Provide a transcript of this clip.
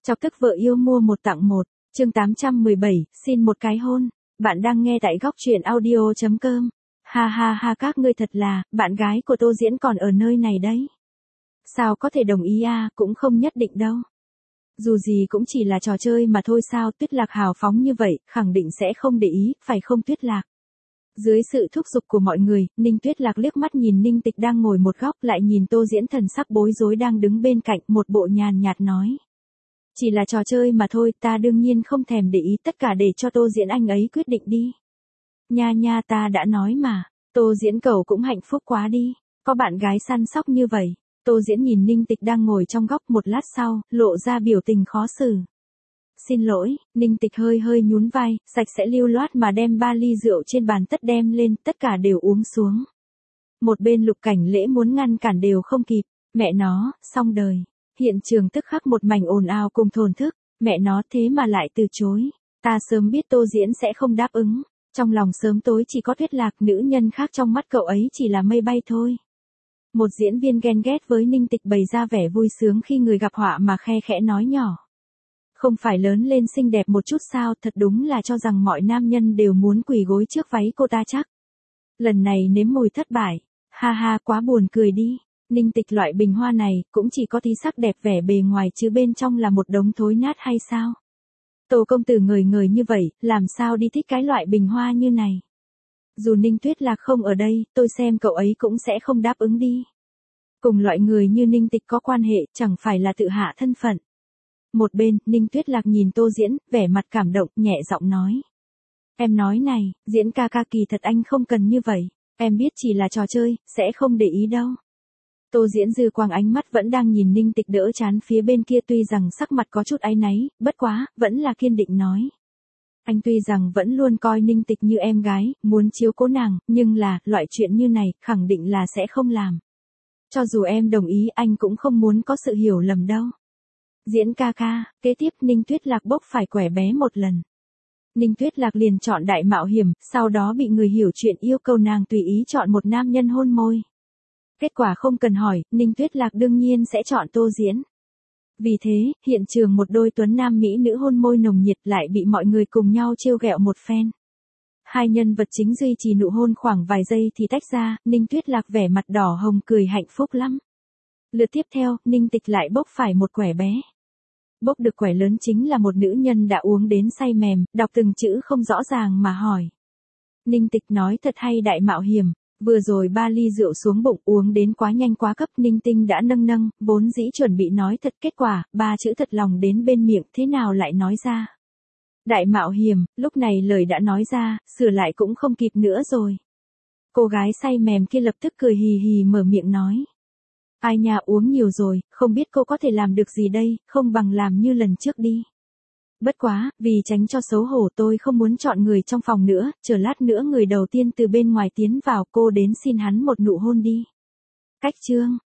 Chọc tức vợ yêu mua một tặng một, chương 817, xin một cái hôn. Bạn đang nghe tại góc truyện audio.com. Ha ha ha, các ngươi thật là, bạn gái của Tô Diễn còn ở nơi này đấy. Sao có thể đồng ý à, cũng không nhất định đâu. Dù gì cũng chỉ là trò chơi mà thôi sao. Tuyết Lạc hào phóng như vậy, khẳng định sẽ không để ý, phải không Tuyết Lạc? Dưới sự thúc giục của mọi người, Ninh Tuyết Lạc liếc mắt nhìn Ninh Tịch đang ngồi một góc, lại nhìn Tô Diễn thần sắc bối rối đang đứng bên cạnh, một bộ nhàn nhạt nói. Chỉ là trò chơi mà thôi, ta đương nhiên không thèm để ý, tất cả để cho Tô Diễn anh ấy quyết định đi. Nha nha, ta đã nói mà, Tô Diễn cậu cũng hạnh phúc quá đi, có bạn gái săn sóc như vậy. Tô Diễn nhìn Ninh Tịch đang ngồi trong góc, một lát sau, lộ ra biểu tình khó xử. Xin lỗi, Ninh Tịch hơi hơi nhún vai, sạch sẽ lưu loát mà đem 3 ly rượu trên bàn tất đem lên, tất cả đều uống xuống. Một bên Lục Cảnh Lễ muốn ngăn cản đều không kịp, mẹ nó, xong đời. Hiện trường tức khắc một mảnh ồn ào cùng thổn thức, mẹ nó thế mà lại từ chối. Ta sớm biết Tô Diễn sẽ không đáp ứng, trong lòng sớm tối chỉ có Tuyết Lạc, nữ nhân khác trong mắt cậu ấy chỉ là mây bay thôi. Một diễn viên ghen ghét với Ninh Tịch bày ra vẻ vui sướng khi người gặp họa mà khe khẽ nói nhỏ. Không phải lớn lên xinh đẹp một chút sao, thật đúng là cho rằng mọi nam nhân đều muốn quỳ gối trước váy cô ta chắc. Lần này nếm mùi thất bại, ha ha quá buồn cười đi. Ninh Tịch loại bình hoa này, cũng chỉ có tí sắc đẹp vẻ bề ngoài chứ bên trong là một đống thối nát hay sao? Tô công tử ngời ngời như vậy, làm sao đi thích cái loại bình hoa như này? Dù Ninh Tuyết Lạc không ở đây, tôi xem cậu ấy cũng sẽ không đáp ứng đi. Cùng loại người như Ninh Tịch có quan hệ, chẳng phải là tự hạ thân phận. Một bên, Ninh Tuyết Lạc nhìn Tô Diễn, vẻ mặt cảm động, nhẹ giọng nói. Em nói này, Diễn ca ca kỳ thật anh không cần như vậy, em biết chỉ là trò chơi, sẽ không để ý đâu. Tô Diễn dư quang ánh mắt vẫn đang nhìn Ninh Tịch đỡ chán phía bên kia, tuy rằng sắc mặt có chút áy náy, bất quá, vẫn là kiên định nói. Anh tuy rằng vẫn luôn coi Ninh Tịch như em gái, muốn chiếu cố nàng, nhưng là, loại chuyện như này, khẳng định là sẽ không làm. Cho dù em đồng ý, anh cũng không muốn có sự hiểu lầm đâu. Diễn ca ca, kế tiếp Ninh Tuyết Lạc bốc phải quẻ bé một lần. Ninh Tuyết Lạc liền chọn đại mạo hiểm, sau đó bị người hiểu chuyện yêu cầu nàng tùy ý chọn một nam nhân hôn môi. Kết quả không cần hỏi, Ninh Tuyết Lạc đương nhiên sẽ chọn Tô Diễn. Vì thế, hiện trường một đôi tuấn nam mỹ nữ hôn môi nồng nhiệt lại bị mọi người cùng nhau trêu ghẹo một phen. Hai nhân vật chính duy trì nụ hôn khoảng vài giây thì tách ra, Ninh Tuyết Lạc vẻ mặt đỏ hồng cười hạnh phúc lắm. Lượt tiếp theo, Ninh Tịch lại bốc phải một quẻ bé. Bốc được quẻ lớn chính là một nữ nhân đã uống đến say mềm, đọc từng chữ không rõ ràng mà hỏi. Ninh Tịch nói thật hay đại mạo hiểm. Vừa rồi 3 ly rượu xuống bụng, uống đến quá nhanh quá cấp, Ninh Tinh đã nâng, vốn dĩ chuẩn bị nói thật, kết quả, 3 chữ thật lòng đến bên miệng, thế nào lại nói ra. Đại mạo hiểm, lúc này lời đã nói ra, sửa lại cũng không kịp nữa rồi. Cô gái say mềm kia lập tức cười hì hì mở miệng nói. Ai nhà uống nhiều rồi, không biết cô có thể làm được gì đây, không bằng làm như lần trước đi. Bất quá, vì tránh cho xấu hổ tôi không muốn chọn người trong phòng nữa, chờ lát nữa người đầu tiên từ bên ngoài tiến vào, cô đến xin hắn một nụ hôn đi. Cách chương,